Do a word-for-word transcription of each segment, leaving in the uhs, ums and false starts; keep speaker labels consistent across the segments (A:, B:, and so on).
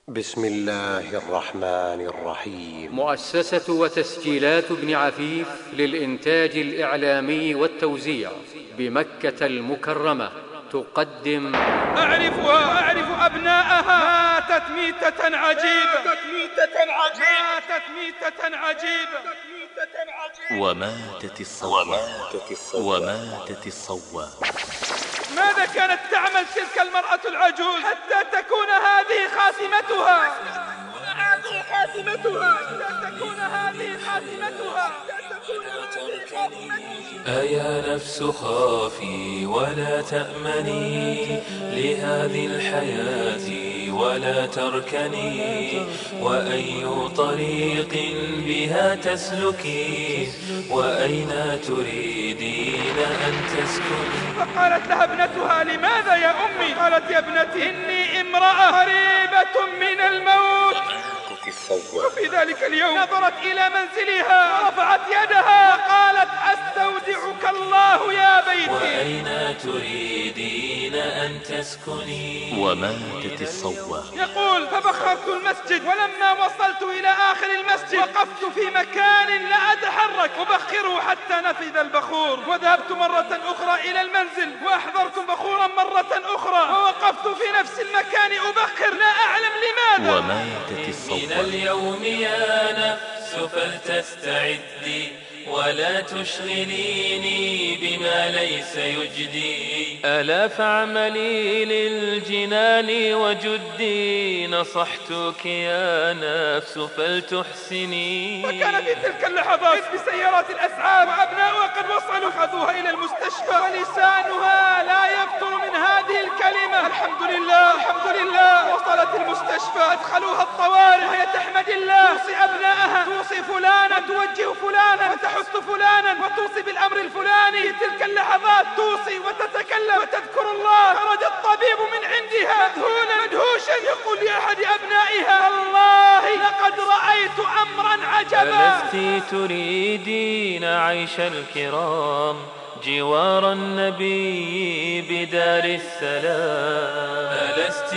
A: بسم الله الرحمن الرحيم.
B: مؤسسة وتسجيلات ابن عفيف للإنتاج الإعلامي والتوزيع بمكة المكرمة تقدم
C: أعرفها أعرف أبناءها. ماتت ميتة عجيبة ماتت ميتة عجيبة
D: وماتت الصواب وماتت الصواب.
C: ماذا كانت تعمل تلك المرأة العجوز حتى تكون هذه خاتمتها هذه خاتمتها حتى تكون هذه خاتمتها
E: أيا نفس خافي ولا تأمني لهذه الحياة ولا تركني، وأي طريق بها تسلكي وأين تريدين أن تسكني.
C: فقالت لها ابنتها لماذا يا أمي؟ قالت يا ابنتي إني امرأة قريبة من الموت. وفي ذلك اليوم نظرت إلى منزلها ورفعت يدها وقالت أستودعك الله يا بيتي.
E: وأين تريدين أن تسكني.
D: وماتت الصواب.
C: يقول فبخرت المسجد، ولما وصلت إلى آخر المسجد وقفت في مكان لا أتحرك أبخره حتى نفذ البخور، وذهبت مرة أخرى إلى المنزل وأحضرت بخورا مرة أخرى ووقفت في نفس المكان أبخر لا أعلم لماذا.
D: وماتت الصواب.
E: من اليوم يا نفس فلتستعدي ولا تشغليني بما ليس يجدي. ألا فاعملي للجنان وجدي، نصحتك يا نفس فلتحسني.
C: وكان في تلك اللحظات بسيارات الأسعاف وأبناؤها قد وصلوا، خذوها إلى المستشفى ولسانها لا يفتر من هذه الكلمة الحمد لله الحمد لله. وصلت المستشفى أدخلوها الطوارئ وهي تحمد الله، توصي أبنائها، توصي فلانا، توجه فلانا وتحث فلانا وتوصي بالأمر الفلاني. في تلك اللحظات توصي وتتكلم وتذكر الله. خرج الطبيب من عندها مذهولا مدهوشا يقول لأحد أبنائها والله لقد رأيت أمرا عجبا.
E: ألست تريدين عيش الكرام جوار النبي بدار السلام. ألست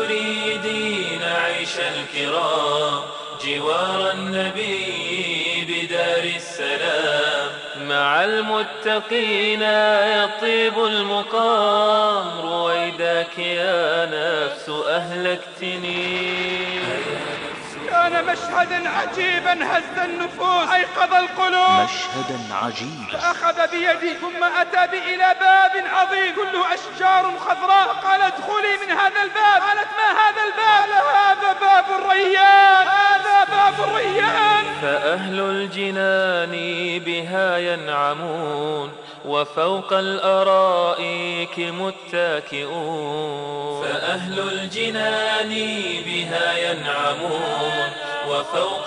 E: تريدين عيش الكرام جوار النبي بدار السلام. مع المتقين يطيب المقام، رويداك يا نفس أهلكتني.
C: كان مشهدا عجيبا هز النفوس أيقظ القلوب.
D: مشهدا عجيبا.
C: أخذ بيدي ثم أتى بي إلى باب عظيم كله أشجار خضراء وقال ادخلي من هذا الباب. قالت ما هذا الباب؟ قال هذا باب الريان هذا باب الريان.
E: فأهل الجنان بها ينعمون وفوق الأرائك متكئون. فأهل الجنان بها ينعمون وفوق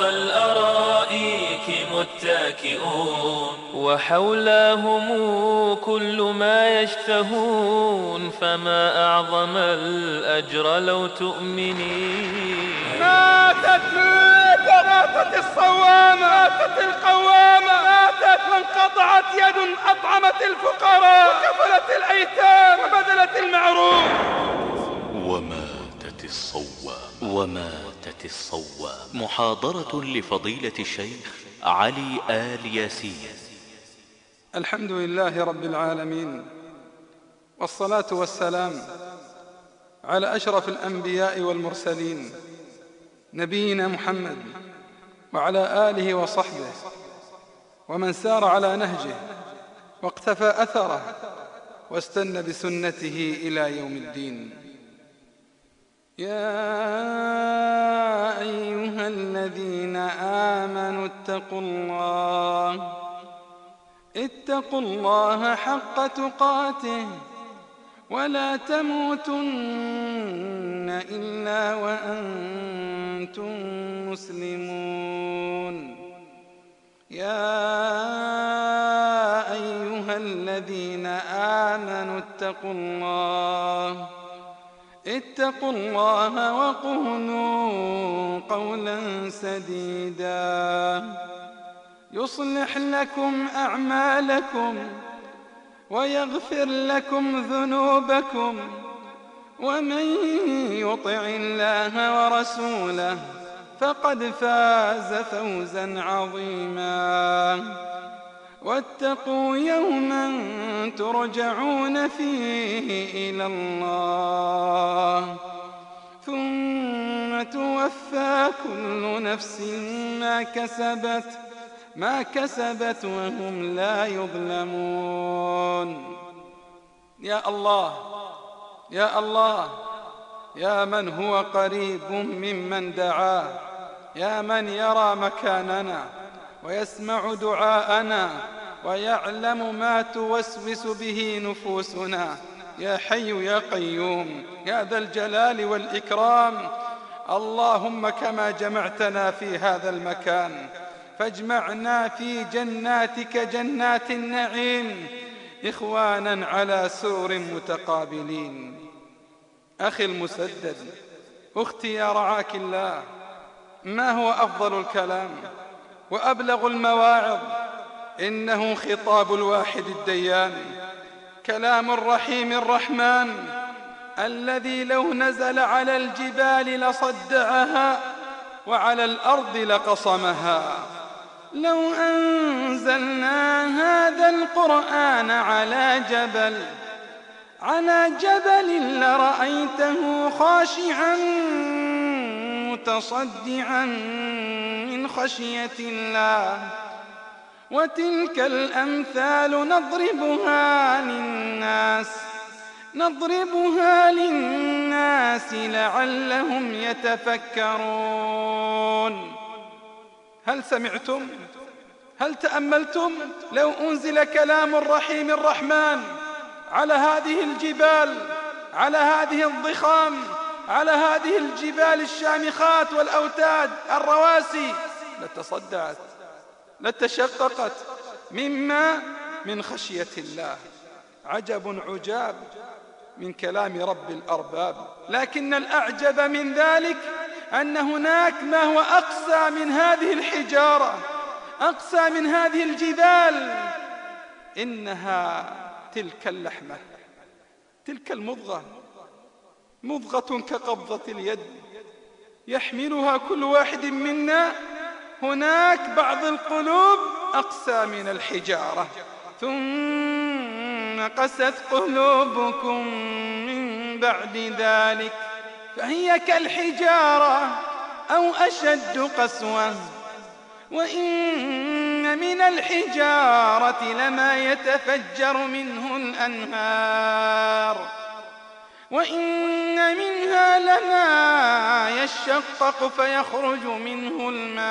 E: الأرائك متكئون. وحولهم كل ما يشتهون، فما أعظم الأجر لو تؤمنين.
C: ماتت ماتت الصوامة، ماتت القوامة، ماتت وانقطعت يد أطعمت الفقراء وكفلت الأيتام وبذلت المعروف.
D: وماتت الصواب. وماتت الصواب. محاضرة لفضيلة الشيخ علي آل ياسين.
F: الحمد لله رب العالمين، والصلاة والسلام على أشرف الأنبياء والمرسلين نبينا محمد وعلى آله وصحبه ومن سار على نهجه واقتفى أثره واستنى بسنته إلى يوم الدين. يا أيها الذين آمنوا اتقوا الله اتقوا الله حق تقاته ولا تموتن إلا وأنتم مسلمون. يا أيها الذين آمنوا اتقوا الله اتقوا الله وقولوا قولا سديدا يصلح لكم أعمالكم ويغفر لكم ذنوبكم ومن يطع الله ورسوله فقد فاز فوزا عظيما. واتقوا يوما ترجعون فيه إلى الله ثم توفى كل نفس ما كسبت ما كسبت وهم لا يظلمون. يا الله يا الله يا من هو قريب ممن دعاه، يا من يرى مكاننا ويسمع دعاءنا ويعلم ما توسوس به نفوسنا، يا حي يا قيوم يا ذا الجلال والإكرام، اللهم كما جمعتنا في هذا المكان فاجمعنا في جناتك جنات النعيم إخوانا على سرر متقابلين. أخي المسدد، أختي يا رعاك الله، ما هو أفضل الكلام وأبلغ المواعظ؟ إنه خطاب الواحد الديان، كلام الرحيم الرحمن الذي لو نزل على الجبال لصدعها وعلى الأرض لقصمها. لو أنزلنا هذا القرآن على جبل على جبل لرأيته خاشعا متصدعا من خشية الله. وتلك الأمثال نضربها للناس نضربها للناس لعلهم يتفكرون. هل سمعتم؟ هل تأملتم؟ لو أنزل كلام الرحيم الرحمن على هذه الجبال، على هذه الضخام، على هذه الجبال الشامخات والأوتاد الرواسي، لتصدعت لتشققت مما من خشية الله. عجب عجاب من كلام رب الأرباب. لكن الأعجب من ذلك أن هناك ما هو أقسى من هذه الحجارة، أقسى من هذه الجبال، إنها تلك اللحمة، تلك المضغة، مضغة كقبضة اليد يحملها كل واحد منا. هناك بعض القلوب أقسى من الحجارة. ثم قست قلوبكم من بعد ذلك فهي كالحجارة أو أشد قسوة. وإن من الحجارة لما يتفجر منه الأنهار وإن منها لما يشقق فيخرج منه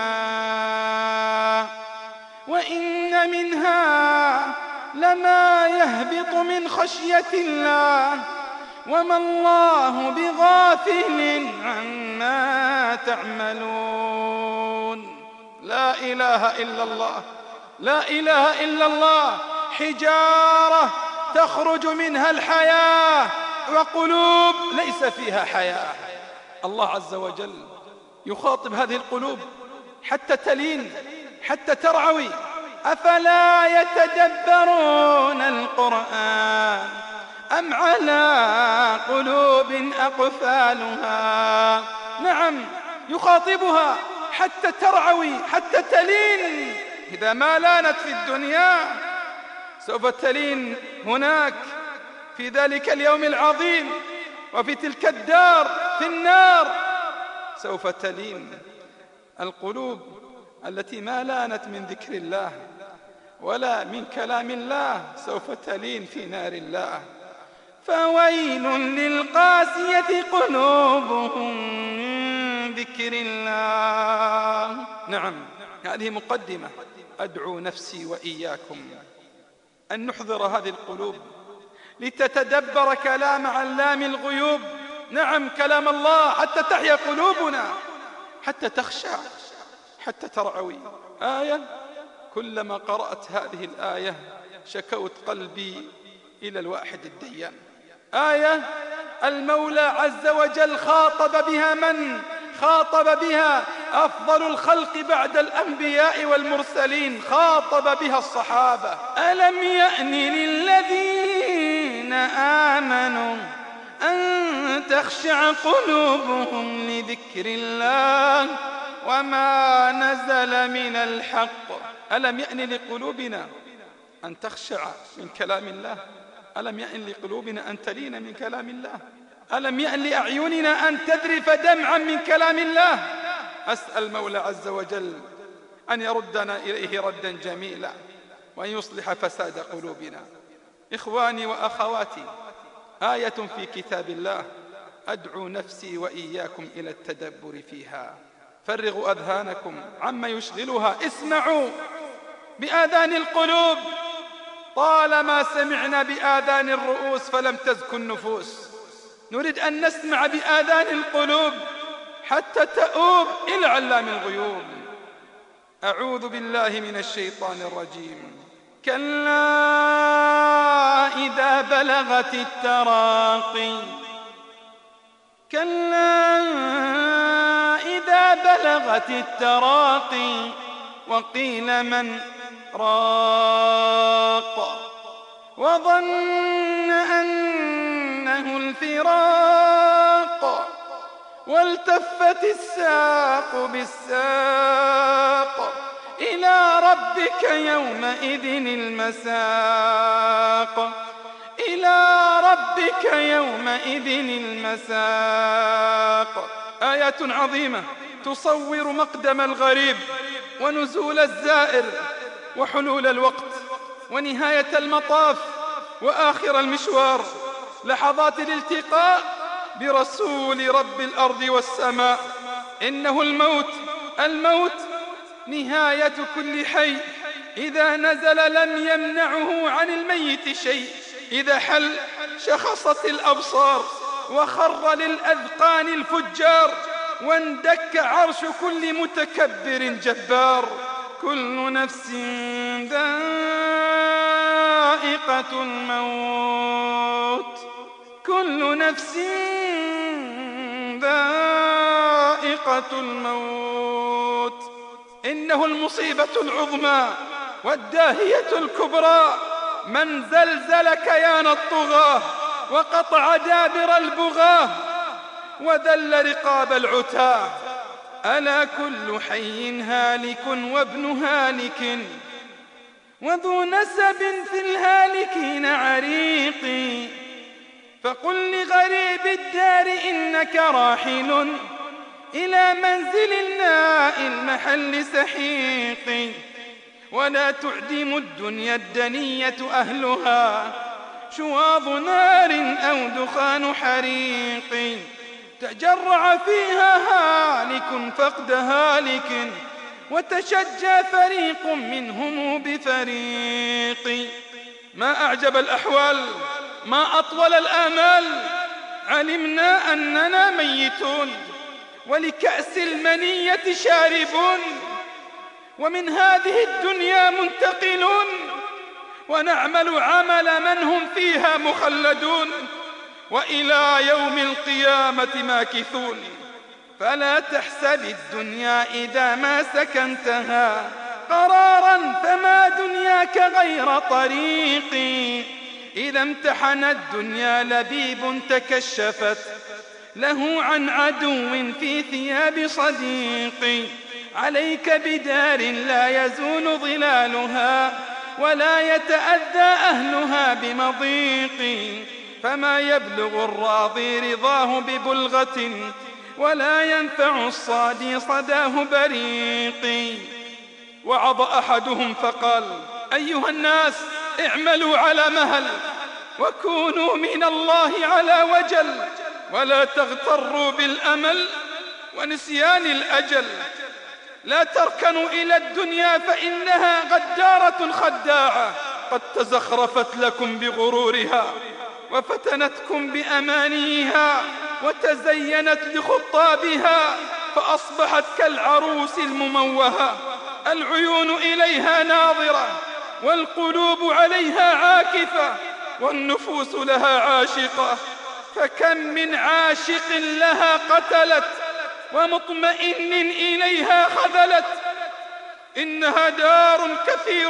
F: الماء وإن منها لما يهبط من خشية الله وما الله بغافل عما تعملون. لا إله إلا الله، لا إله إلا الله. حجارة تخرج منها الحياة وقلوب ليس فيها حياة. الله عز وجل يخاطب هذه القلوب حتى تلين، حتى ترعوي. أفلا يتدبرون القرآن أم على قلوب أقفالها؟ نعم، يخاطبها حتى ترعوي، حتى تلين. إذا ما لانت في الدنيا سوف تلين هناك في ذلك اليوم العظيم، وفي تلك الدار في النار سوف تلين. القلوب التي ما لانت من ذكر الله ولا من كلام الله سوف تلين في نار الله. فويل للقاسية قلوبهم من ذكر الله. نعم، هذه مقدمة. أدعو نفسي وإياكم أن نحضر هذه القلوب لتتدبر كلام علام الغيوب. نعم، كلام الله، حتى تحيا قلوبنا، حتى تخشع، حتى ترعوي. آية كلما قرأت هذه الآية شكوت قلبي إلى الواحد الديان. آية المولى عز وجل خاطب بها من؟ خاطب بها أفضل الخلق بعد الأنبياء والمرسلين، خاطب بها الصحابة. ألم يأن للذين آمنوا أن تخشع قلوبهم لذكر الله وما نزل من الحق. ألم يأن لقلوبنا أن تخشع من كلام الله؟ ألم يأن لقلوبنا أن تلين من كلام الله؟ ألم يأن لأعيننا أن تذرف دمعا من كلام الله؟ أسأل المولى عز وجل أن يردنا إليه ردا جميلا وأن يصلح فساد قلوبنا. إخواني وأخواتي، آية في كتاب الله أدعو نفسي وإياكم إلى التدبر فيها. فرغوا أذهانكم عما يشغلها، اسمعوا بآذان القلوب. طالما سمعنا بآذان الرؤوس فلم تزكو النفوس، نريد أن نسمع بآذان القلوب حتى تؤوب إلى علام الغيوب. أعوذ بالله من الشيطان الرجيم. كلا إذا بلغت التراقي كلا إذا بلغت التراقي وقيل من راق وظن أنه الفراق والتفت الساق بالساق إلى ربك يومئذ المساق إلى ربك يومئذ المساق. آيات عظيمة تصور مقدم الغريب ونزول الزائر وحلول الوقت ونهاية المطاف وآخر المشوار، لحظات الالتقاء برسول رب الأرض والسماء. إنه الموت، الموت نهاية كل حي. إذا نزل لم يمنعه عن الميت شيء، إذا حل شخصت الأبصار وخر للأذقان الفجار واندك عرش كل متكبر جبار. كل نفس ذائقة الموت كل نفس ذائقة الموت. إنه المصيبة العظمى والداهية الكبرى، من زلزل كيان الطغاة وقطع دابر البغاة وذل رقاب العتاه. ألا كل حي هالك وابن هالك وذو نسب في الهالكين عريق. فقل لغريب الدار إنك راحل إلى منزل الناء المحل سحيق. ولا تعدم الدنيا الدنية أهلها شواظ نار أو دخان حريق. تجرع فيها هالك فقد هالك وتشجى فريق منهم بفريق. ما أعجب الأحوال، ما أطول الآمال. علمنا أننا ميتون ولكأس المنية شاربون ومن هذه الدنيا منتقلون ونعمل عمل من هم فيها مخلدون وإلى يوم القيامة ماكثون. فلا تحسب الدنيا إذا ما سكنتها قرارا فما دنياك غير طريق. إذا امتحن الدنيا لبيب تكشفت له عن عدو في ثياب صديق. عليك بدار لا يزول ظلالها ولا يتأذى أهلها بمضيق. فما يبلغ الراضي رضاه ببلغة ولا ينفع الصادي صداه بريق. وعظ أحدهم فقال: أيها الناس اعملوا على مهل وكونوا من الله على وجل ولا تغتروا بالأمل ونسيان الأجل. لا تركنوا إلى الدنيا فإنها غدارة خداعة قد تزخرفت لكم بغرورها وفتنتكم بأمانيها وتزينت لخطابها فأصبحت كالعروس المموهة. العيون إليها ناظرة والقلوب عليها عاكفة والنفوس لها عاشقة. فكم من عاشق لها قتلت ومطمئن إليها خذلت. إنها دار كثير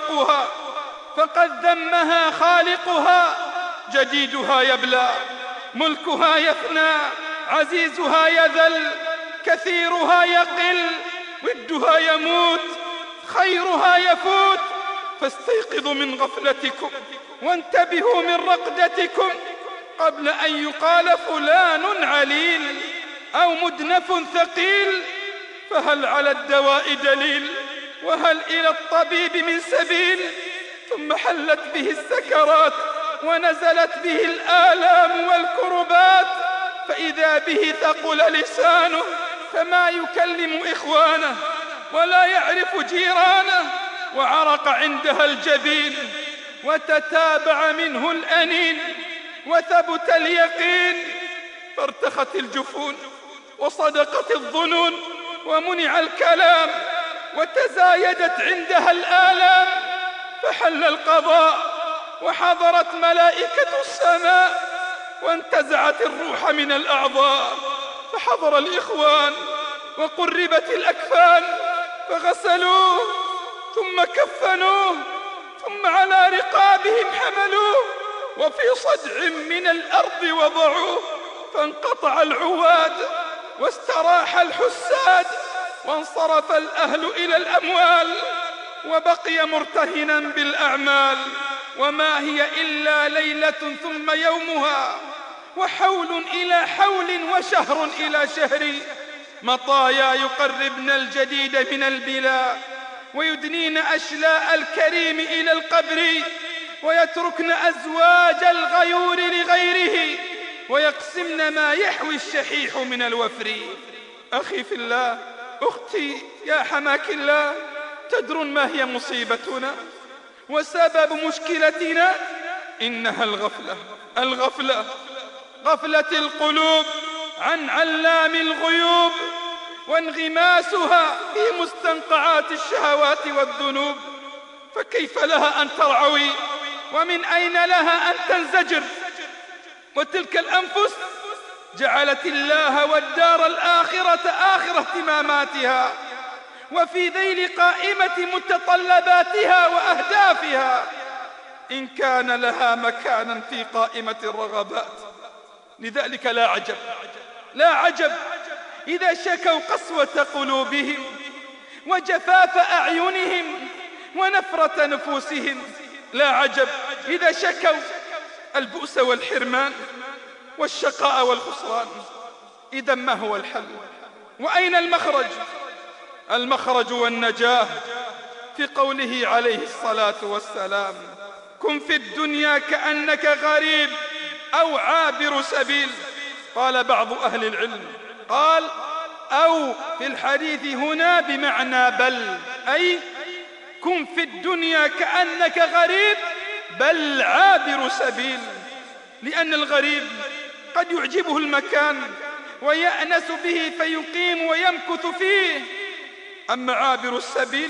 F: بوائقها فقد ذمها خالقها. جديدها يبلى ملكها يفنى، عزيزها يذل، كثيرها يقل، ودها يموت، خيرها يفوت. فاستيقظوا من غفلتكم وانتبهوا من رقدتكم قبل أن يقال فلان عليل أو مدنف ثقيل. فهل على الدواء دليل؟ وهل إلى الطبيب من سبيل؟ ثم حلت به السكرات ونزلت به الآلام والكربات، فإذا به ثقل لسانه فما يكلم إخوانه ولا يعرف جيرانه، وعرق عندها الجبين وتتابع منه الأنين وثبت اليقين، فارتخت الجفون وصدقت الظنون ومنع الكلام وتزايدت عندها الآلام، فحل القضاء وحضرت ملائكة السماء وانتزعت الروح من الأعضاء، فحضر الإخوان وقربت الأكفان فغسلوه ثم كفنوه ثم على رقابهم حملوه وفي صدع من الأرض وضعوه، فانقطع العواد واستراح الحساد وانصرف الأهل إلى الأموال، وبقي مرتهنا بالأعمال. وما هي إلا ليلة ثم يومها، وحول إلى حول وشهر إلى شهر، مطايا يقربن الجديد من البلا ويدنين أشلاء الكريم إلى القبر، ويتركن أزواج الغيور لغيره ويقسمن ما يحوي الشحيح من الوفر. أخي في الله، أختي يا حماك الله، تدرون ما هي مصيبتنا وسبب مشكلتنا؟ إنها الغفلة. الغفلة غفلة القلوب عن علام الغيوب وانغماسها في مستنقعات الشهوات والذنوب. فكيف لها أن ترعوي ومن أين لها أن تنزجر؟ وتلك الأنفس جعلت الله والدار الآخرة آخر اهتماماتها وفي ذيل قائمة متطلباتها وأهدافها، إن كان لها مكانا في قائمة الرغبات. لذلك لا عجب لا عجب إذا شكوا قسوة قلوبهم وجفاف أعينهم ونفرة نفوسهم. لا عجب إذا شكوا البؤس والحرمان والشقاء والخسران. إذا ما هو الحل وأين المخرج؟ المخرج والنجاة في قوله عليه الصلاة والسلام: كن في الدنيا كأنك غريب أو عابر سبيل. قال بعض أهل العلم قال أو في الحديث هنا بمعنى بل، أي كن في الدنيا كأنك غريب بل عابر سبيل، لأن الغريب قد يعجبه المكان ويأنس به فيقيم ويمكث فيه، أما عابر السبيل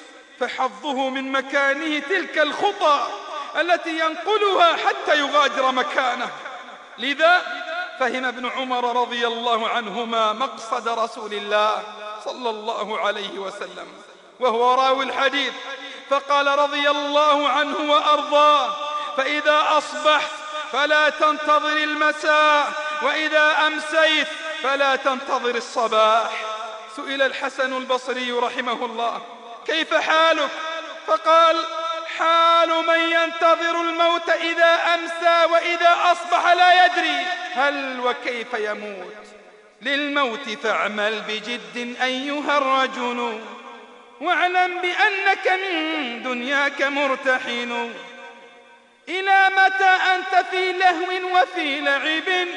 F: فحظه من مكانه تلك الخطى التي ينقلها حتى يغادر مكانه. لذا فهم ابن عمر رضي الله عنهما مقصد رسول الله صلى الله عليه وسلم وهو راوي الحديث، فقال رضي الله عنه وأرضاه: فإذا أصبحت فلا تنتظر المساء، وإذا أمسيت فلا تنتظر الصباح. سئل الحسن البصري رحمه الله: كيف حالك؟ فقال: حال من ينتظر الموت إذا أمسى وإذا أصبح لا يدري هل وكيف يموت. للموت فاعمل بجد أيها الرجل، واعلم بأنك من دنياك مرتحن. إلى متى أنت في لهو وفي لعب،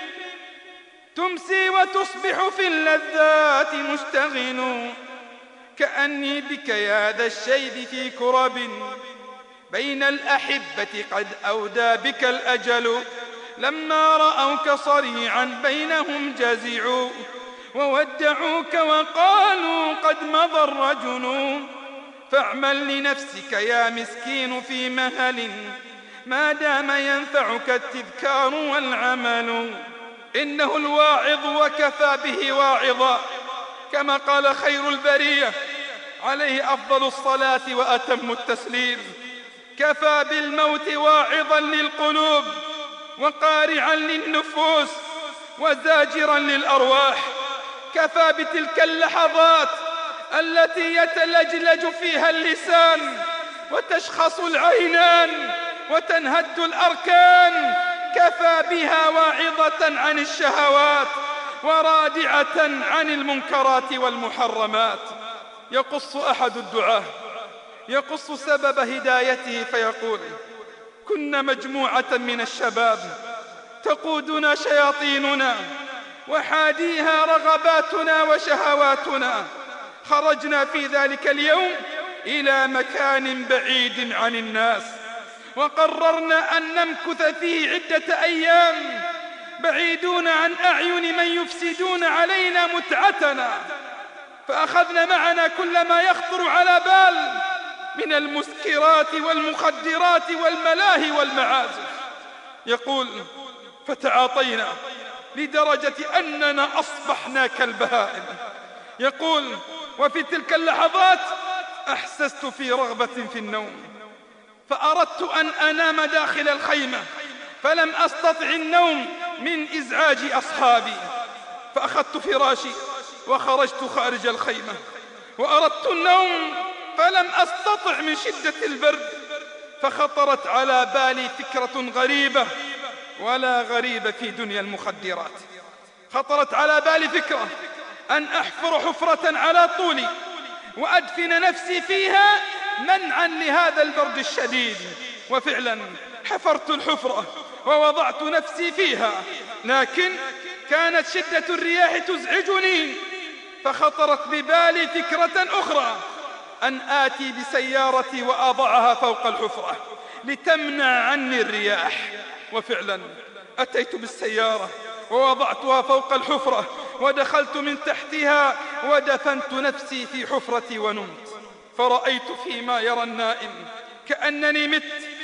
F: تمسي وتصبح في اللذات مشتغل. كأني بك يا ذا الشيب في كرب، بين الأحبة قد أودى بك الأجل. لما رأوك صريعا بينهم جزعوا، وودعوك وقالوا قد مضى الرجل. فاعمل لنفسك يا مسكين في مهل، ما دام ينفعك التذكار والعمل. إنه الواعظ وكفى به واعظا، كما قال خير البرية عليه أفضل الصلاة وأتم التسليم: كفى بالموت واعظا للقلوب، وقارعا للنفوس وزاجرا للأرواح. كفى بتلك اللحظات التي يتلجلج فيها اللسان وتشخص العينان وتنهد الأركان، كفى بها واعظة عن الشهوات ورادعة عن المنكرات والمحرمات. يقص أحد الدعاة يقص سبب هدايته فيقول: كنا مجموعة من الشباب تقودنا شياطيننا وحاديها رغباتنا وشهواتنا. خرجنا في ذلك اليوم إلى مكان بعيد عن الناس، وقررنا أن نمكث فيه عدة أيام بعيدون عن أعين من يفسدون علينا متعتنا. فأخذنا معنا كل ما يخطر على بال من المسكرات والمخدرات والملاهي والمعازف. يقول: فتعاطينا لدرجة أننا أصبحنا كالبهائم. يقول: وفي تلك اللحظات أحسست في رغبة في النوم، فأردت أن أنام داخل الخيمة، فلم أستطع النوم من إزعاج أصحابي، فأخذت فراشي وخرجت خارج الخيمة، وأردت النوم فلم أستطع من شدة البرد، فخطرت على بالي فكرة غريبة ولا غريبة في دنيا المخدرات. خطرت على بالي فكرة أن أحفر حفرة على طولي وأدفن نفسي فيها منعا لهذا البرد الشديد. وفعلا حفرت الحفرة ووضعت نفسي فيها، لكن كانت شدة الرياح تزعجني، فخطرت ببالي فكرة أخرى: أن آتي بسيارتي وأضعها فوق الحفرة لتمنع عني الرياح. وفعلا أتيت بالسيارة ووضعتها فوق الحفرة ودخلت من تحتها ودفنت نفسي في حفرتي ونمت. فرأيت فيما يرى النائم كأنني مت،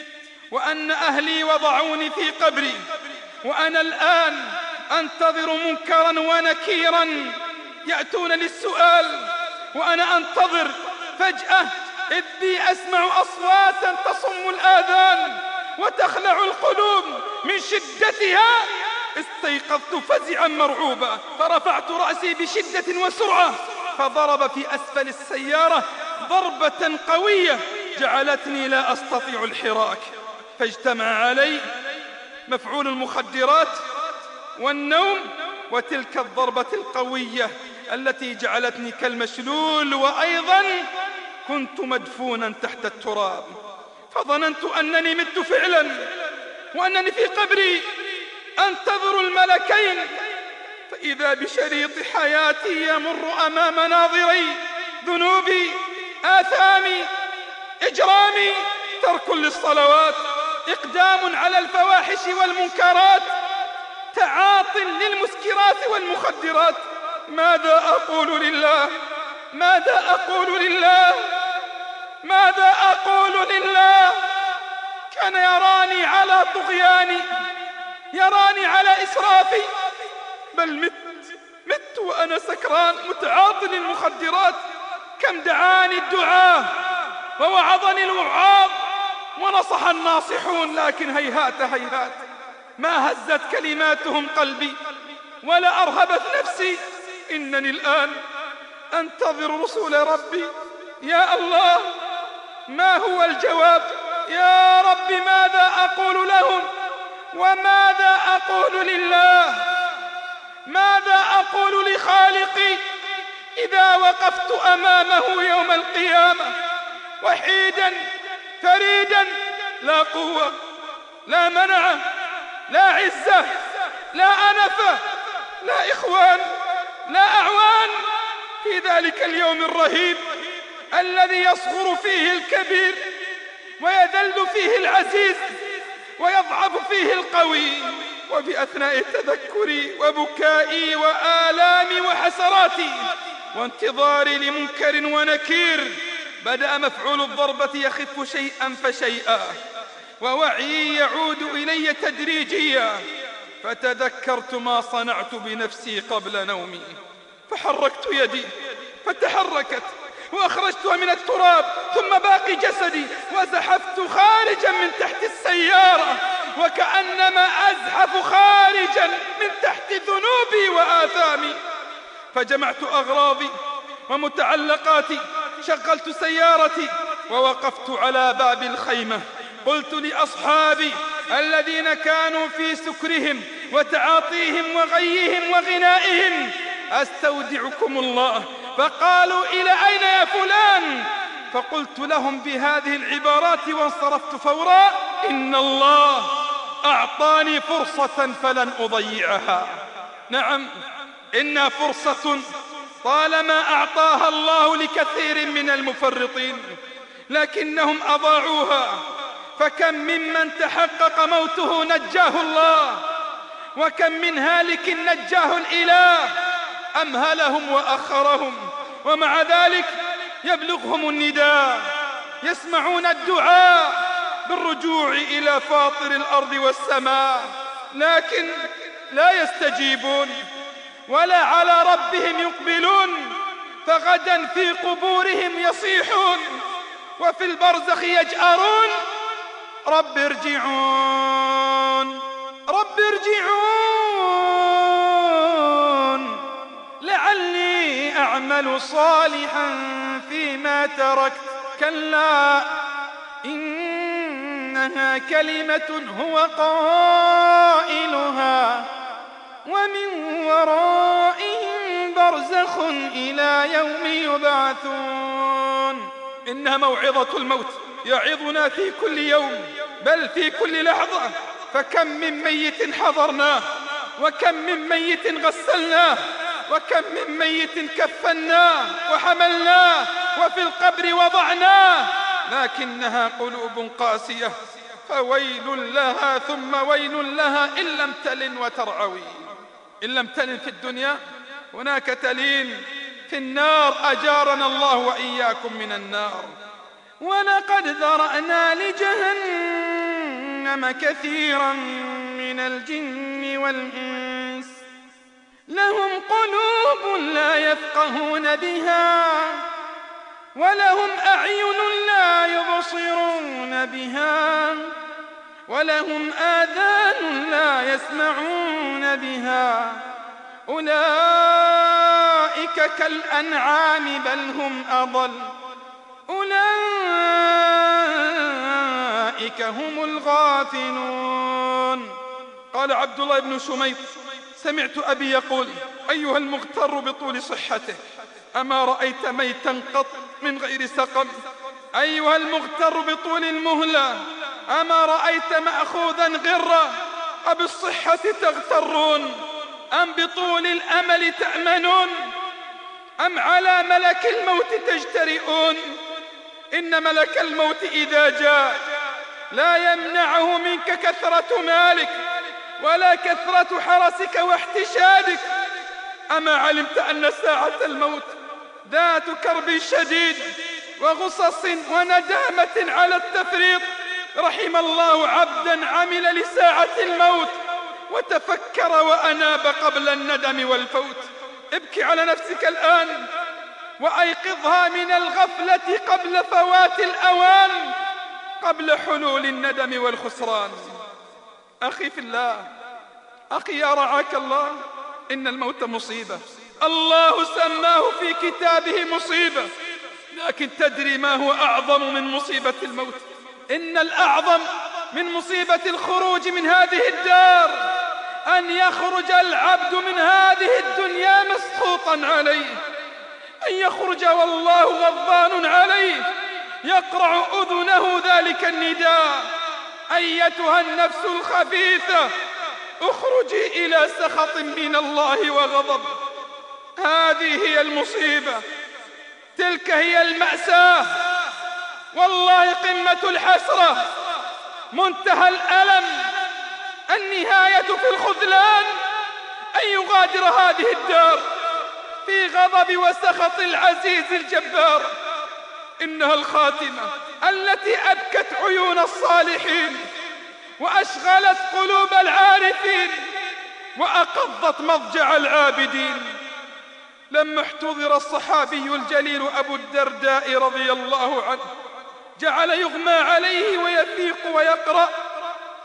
F: وأن أهلي وضعوني في قبري، وأنا الآن أنتظر منكرا ونكيرا يأتون للسؤال، وأنا أنتظر. فجأة إذ بي أسمع أصواتا تصم الآذان وتخلع القلوب من شدتها. استيقظت فزعا مرعوبا، فرفعت رأسي بشدة وسرعة، فضرب في أسفل السيارة ضربة قوية جعلتني لا أستطيع الحراك. فاجتمع علي مفعول المخدرات والنوم وتلك الضربة القوية التي جعلتني كالمشلول، وأيضا كنت مدفونا تحت التراب. فظننت أنني مت فعلا، وأنني في قبري أنتظر الملكين، فإذا بشريط حياتي يمر أمام ناظري: ذنوبي، آثامي، إجرامي، ترك للصلوات، إقدام على الفواحش والمنكرات، تعاط للمسكرات والمخدرات. ماذا أقول لله؟ ماذا أقول لله؟ ماذا أقول لله؟ كان يراني على طغياني، يراني على إسرافي، بل مت مت وأنا سكران متعاط للمخدرات. كم دعاني الدعاة ووعظني الوعاظ ونصح الناصحون، لكن هيهات هيهات، ما هزت كلماتهم قلبي ولا أرهبت نفسي. إنني الآن أنتظر رسول ربي. يا الله، ما هو الجواب؟ يا رب، ماذا أقول لهم وماذا أقول لله؟ ماذا أقول لخالقي إذا وقفت أمامه يوم القيامة وحيدا فريدا، لا قوة، لا منعة، لا عزة، لا أنفة، لا إخوان، لا أعوان، في ذلك اليوم الرهيب الذي يصغر فيه الكبير ويذل فيه العزيز ويضعف فيه القوي. وفي أثناء تذكري وبكائي وآلامي وحسراتي وانتظاري لمنكر ونكير، بدأ مفعول الضربة يخف شيئا فشيئا، ووعيي يعود إلي تدريجيا. فتذكرت ما صنعت بنفسي قبل نومي، فحركت يدي فتحركت وأخرجتها من التراب، ثم باقي جسدي وزحفت خارجا من تحت السيارة وكأنما أزحف خارجا من تحت ذنوبي وآثامي. فجمعت أغراضي ومتعلقاتي، شغلت سيارتي ووقفت على باب الخيمة. قلت لأصحابي الذين كانوا في سكرهم وتعاطيهم وغيهم وغنائهم: أستودعكم الله. فقالوا: إلى أين يا فلان؟ فقلت لهم بهذه العبارات وانصرفت فورا: إن الله أعطاني فرصة فلن أضيعها. نعم، إنها فرصة طالما أعطاها الله لكثير من المفرطين، لكنهم أضاعوها. فكم ممن تحقق موته نجاه الله، وكم من هالك نجاه الإله، أمهلهم وأخرهم، ومع ذلك يبلغهم النداء، يسمعون الدعاء بالرجوع إلى فاطر الأرض والسماء، لكن لا يستجيبون ولا على ربهم يقبلون، فغدا في قبورهم يصيحون وفي البرزخ يجأرون: رب ارجعون، رب ارجعون لعلي أعمل صالحا فيما تركت. كلا إنها كلمة هو قائلها ومن ورائهم برزخ إلى يوم يبعثون. إنها موعظة الموت يعظنا في كل يوم، بل في كل لحظة. فكم من ميت حضرناه، وكم من ميت غسلناه، وكم من ميت كفناه وحملناه وفي القبر وضعناه، لكنها قلوب قاسية، فويل لها ثم ويل لها إن لم تلن وترعوي. إن لم تلن في الدنيا هناك تلين في النار، أجارنا الله وإياكم من النار. ولقد ذرأنا لجهنم كثيرا من الجن والإنس لهم قلوب لا يفقهون بها ولهم أعين لا يبصرون بها ولهم آذان لا يسمعون بها، أولئك كالأنعام بل هم أضل، أولئك هم الغافلون. قال عبد الله بن شميط: سمعت أبي يقول: أيها المغتر بطول صحته، أما رأيت ميتا قط من غير سقم؟ أيها المغتر بطول المهلة، أما رأيت مأخوذا غرة؟ أبالصحة تغترون أم بطول الأمل تأمنون أم على ملك الموت تجترئون؟ إن ملك الموت إذا جاء لا يمنعه منك كثرة مالك ولا كثرة حرسك واحتشادك. أما علمت أن ساعة الموت ذات كرب شديد وغصص وندامة على التفريط؟ رحم الله عبدا عمل لساعة الموت وتفكر وأناب قبل الندم والفوت. ابكي على نفسك الآن وأيقظها من الغفلة قبل فوات الأوان، قبل حلول الندم والخسران. أخي في الله، أخي يا رعاك الله، إن الموت مصيبة، الله سماه في كتابه مصيبة، لكن تدري ما هو أعظم من مصيبة الموت؟ إن الأعظم من مصيبة الخروج من هذه الدار أن يخرج العبد من هذه الدنيا مسخوطا عليه، أن يخرج والله غضبان عليه، يقرع أذنه ذلك النداء: أيتها النفس الخبيثة اخرجي إلى سخط من الله وغضب. هذه هي المصيبة، تلك هي المأساة، والله قمة الحسرة، منتهى الألم، النهاية في الخذلان، أن يغادر هذه الدار في غضب وسخط العزيز الجبار. إنها الخاتمة التي أبكت عيون الصالحين وأشغلت قلوب العارفين وأقضت مضجع العابدين. لما احتضر الصحابي الجليل أبو الدرداء رضي الله عنه جعل يغمى عليه ويفيق ويقرأ: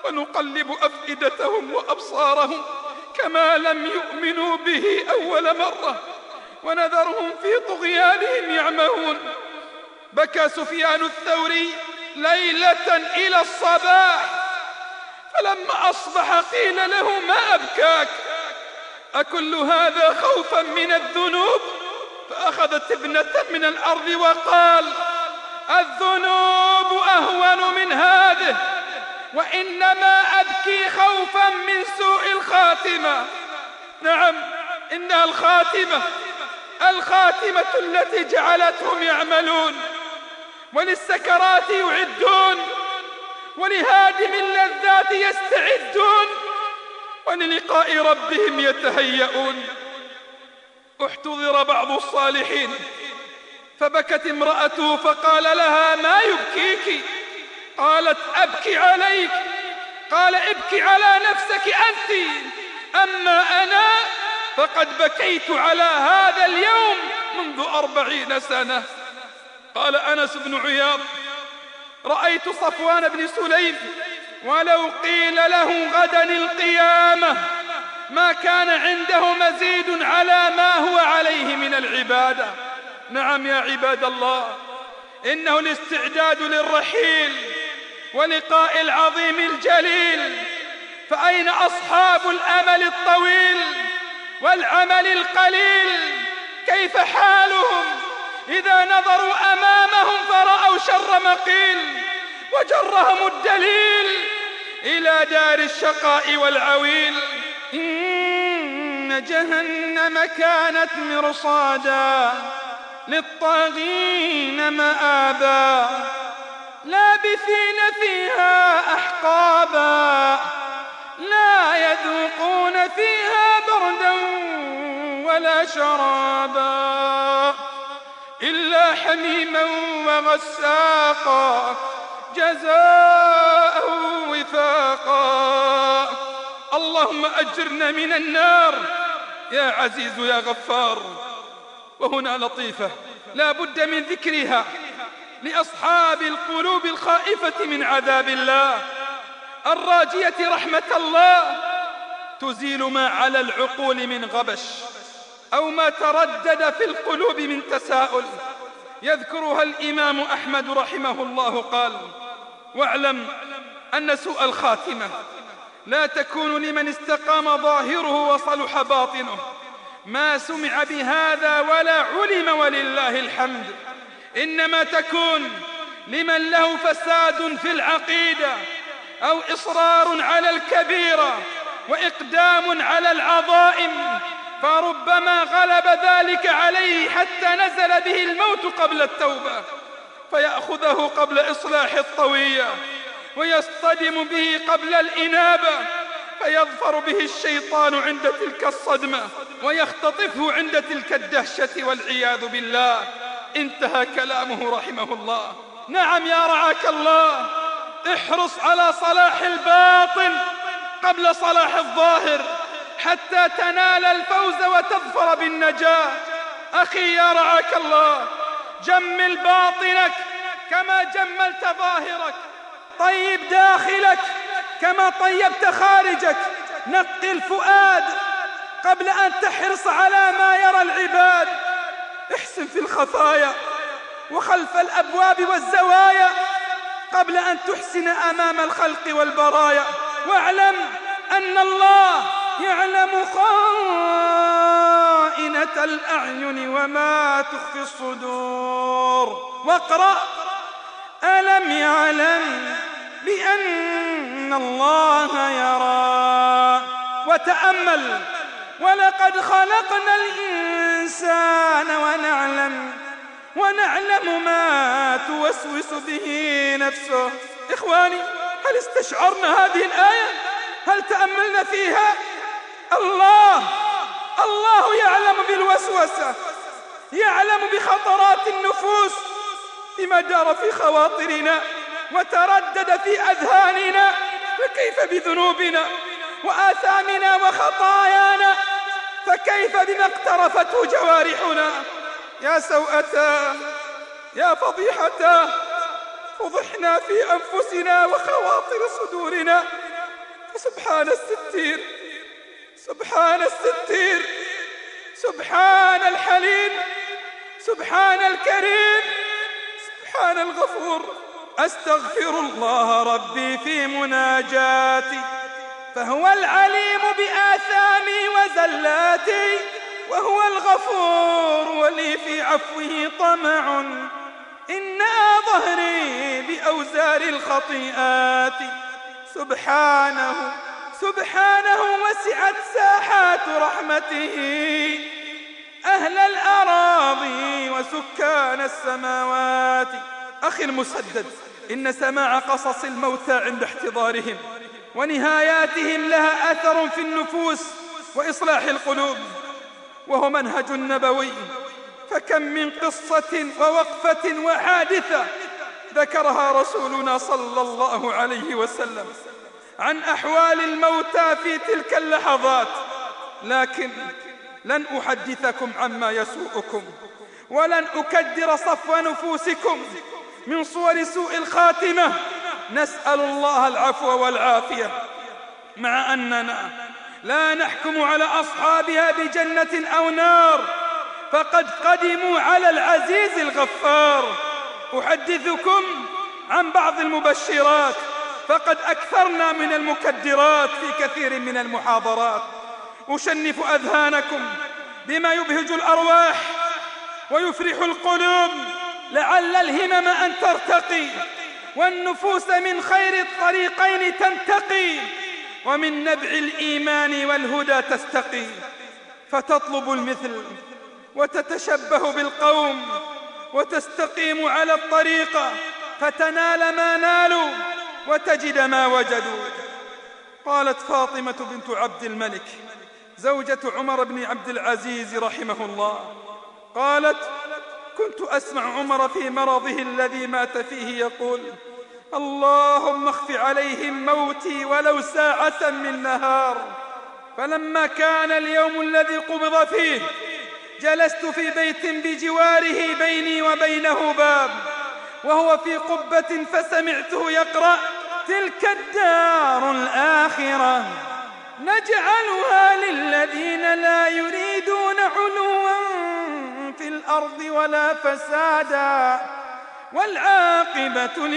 F: ونقلب أفئدتهم وأبصارهم كما لم يؤمنوا به أول مرة ونذرهم في طغيانهم يعمهون. بكى سفيان الثوري ليلة إلى الصباح، فلما أصبح قيل له: ما أبكاك؟ أكل هذا خوفا من الذنوب؟ فأخذت ابنة من الأرض وقال: الذنوب أهون من هذه، وإنما أبكي خوفا من سوء الخاتمة. نعم، إنها الخاتمة، الخاتمة التي جعلتهم يعملون وللسكرات يعدون ولهادم اللذات يستعدون وللقاء ربهم يتهيئون. احتضر بعض الصالحين فبكت امرأته فقال لها: ما يبكيك؟ قالت: أبكي عليك. قال: ابكي على نفسك أنت، أما أنا فقد بكيت على هذا اليوم منذ أربعين سنة. قال أنس بن عياض: رأيت صفوان بن سليم ولو قيل له غدا القيامة ما كان عنده مزيد على ما هو عليه من العبادة. نعم يا عباد الله، إنه الاستعداد للرحيل ولقاء العظيم الجليل. فأين أصحاب الأمل الطويل والعمل القليل؟ كيف حالهم إذا نظروا أمامهم فرأوا شر مقيل وجرهم الدليل إلى دار الشقاء والعويل؟ إن جهنم كانت مرصادا للطاغين مآبا لابثين فيها أحقابا لا يذوقون فيها بردا ولا شرابا إلا حميما وغساقا جزاء وفاقا. اللهم أجرنا من النار يا عزيز يا غفار. وهنا لطيفة لا بد من ذكرها لأصحاب القلوب الخائفة من عذاب الله الراجية رحمة الله، تزيل ما على العقول من غبش أو ما تردد في القلوب من تساؤل. يذكرها الإمام أحمد رحمه الله قال: واعلم أن سوء الخاتمة لا تكون لمن استقام ظاهره وصلح باطنه، ما سمع بهذا ولا علم ولله الحمد، إنما تكون لمن له فساد في العقيدة أو إصرار على الكبيرة وإقدام على العظائم، فربما غلب ذلك عليه حتى نزل به الموت قبل التوبة فيأخذه قبل إصلاح الطوية ويصطدم به قبل الإنابة فيظفر به الشيطان عند تلك الصدمة ويختطفه عند تلك الدهشة والعياذ بالله. انتهى كلامه رحمه الله. نعم يا رعاك الله، احرص على صلاح الباطن قبل صلاح الظاهر حتى تنال الفوز وتظفر بالنجاة. أخي يا رعاك الله، جمل باطنك كما جملت ظاهرك، طيب داخلك كما طيبت خارجك، نقي الفؤاد قبل أن تحرص على ما يرى العباد، احسن في الخفايا وخلف الأبواب والزوايا قبل أن تحسن أمام الخلق والبرايا. واعلم أن الله يعلم خائنة الأعين وما تخفي الصدور. واقرأ: ألم يعلم بأن الله يرى. وتأمل: ولقد خلقنا الإنسان ونعلم ونعلم ما توسوس به نفسه. إخواني، هل استشعرنا هذه الآية؟ هل تأملنا فيها؟ الله الله يعلم بالوسوسة، يعلم بخطرات النفوس بما دار في خواطرنا وتردد في أذهاننا، فكيف بذنوبنا وآثامنا وخطايانا؟ فكيف بما اقترفته جوارحنا؟ يا سوءتا، يا فضيحتا، فضحنا في أنفسنا وخواطر صدورنا سبحان الستير، سبحان الستير، سبحان الحليم، سبحان الكريم، سبحان الغفور. أستغفر الله ربي في مناجاتي، فهو العليم بآثامي وزلاتي، وهو الغفور ولي في عفوه طمع، إنها ظهري بأوزار الخطيئات. سبحانه سبحانه وسعت ساحات رحمته أهل الأراضي وسكان السماوات. أخي المسدد، إن سماع قصص الموتى عند احتضارهم ونهاياتهم لها أثر في النفوس وإصلاح القلوب، وهو منهج نبوي. فكم من قصة ووقفة وحادثة ذكرها رسولنا صلى الله عليه وسلم عن أحوال الموتى في تلك اللحظات، لكن لن أحدثكم عما يسوءكم، ولن أكدر صفو نفوسكم من صور سوء الخاتمة. نسأل الله العفو والعافية، مع أننا لا نحكم على أصحابها بجنة أو نار، فقد قدموا على العزيز الغفار. أحدثكم عن بعض المبشرات، فقد أكثرنا من المكدرات في كثير من المحاضرات. أشنف أذهانكم بما يبهج الأرواح ويفرح القلوب، لعل الهمم أن ترتقي، والنفوس من خير الطريقين تنتقي، ومن نبع الإيمان والهدى تستقي، فتطلب المثل وتتشبه بالقوم وتستقيم على الطريقة، فتنال ما نالوا وتجد ما وجدوا. قالت فاطمة بنت عبد الملك زوجة عمر بن عبد العزيز رحمه الله، قالت: كنت أسمع عمر في مرضه الذي مات فيه يقول: اللهم اخف عليهم موتي ولو ساعة من نهار. فلما كان اليوم الذي قبض فيه جلست في بيت بجواره بيني وبينه باب، وهو في قبة، فسمعته يقرأ: تلك الدار الآخرة نجعلها للذين لا يريدون علوا في الأرض ولا فسادا والعاقبة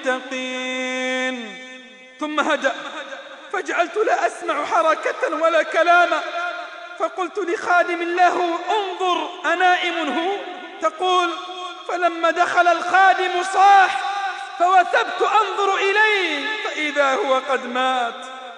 F: للمتقين. ثم هدأ، فجعلت لا أسمع حركة ولا كلاما، فقلت لخادم له: انظر أنائم هو؟ تقول: فلما دخل الخادم صاح، فوثبت أنظر إليه فإذا هو قد مات.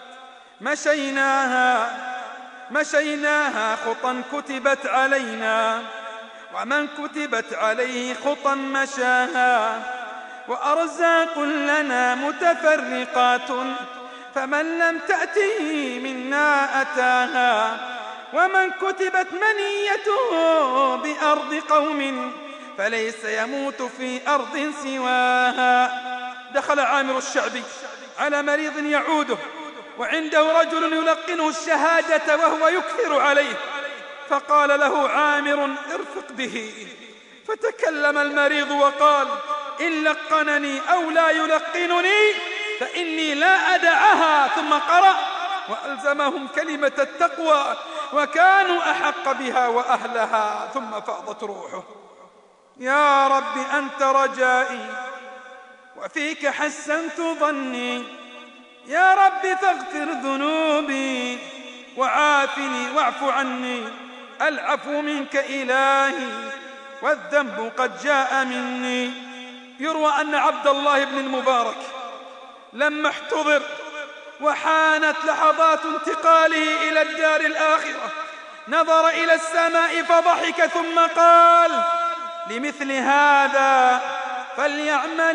F: مشيناها مشيناها خطا كتبت علينا، ومن كتبت عليه خطا مشاها، وأرزاق لنا متفرقات، فمن لم تأته منا أتاها، ومن كتبت منيته بأرض قوم فليس يموت في أرض سواها. دخل عامر الشعبي على مريض يعوده، وعنده رجل يلقنه الشهادة وهو يكثر عليه، فقال له عامر: ارفق به. فتكلم المريض وقال: إن لقنني أو لا يلقنني فإني لا أدعها. ثم قرأ: وألزمهم كلمة التقوى وكانوا أحق بها وأهلها. ثم فاضت روحه. يا رب أنت رجائي وفيك حسنت ظني، يا رب فاغفر ذنوبي وعافني واعف عني. العفو منك إلهي والذنب قد جاء مني. يروى أن عبد الله بن المبارك لما احتضر وحانت لحظات انتقاله إلى الدار الآخرة نظر إلى السماء فضحك، ثم قال: لمثل هذا فليعمل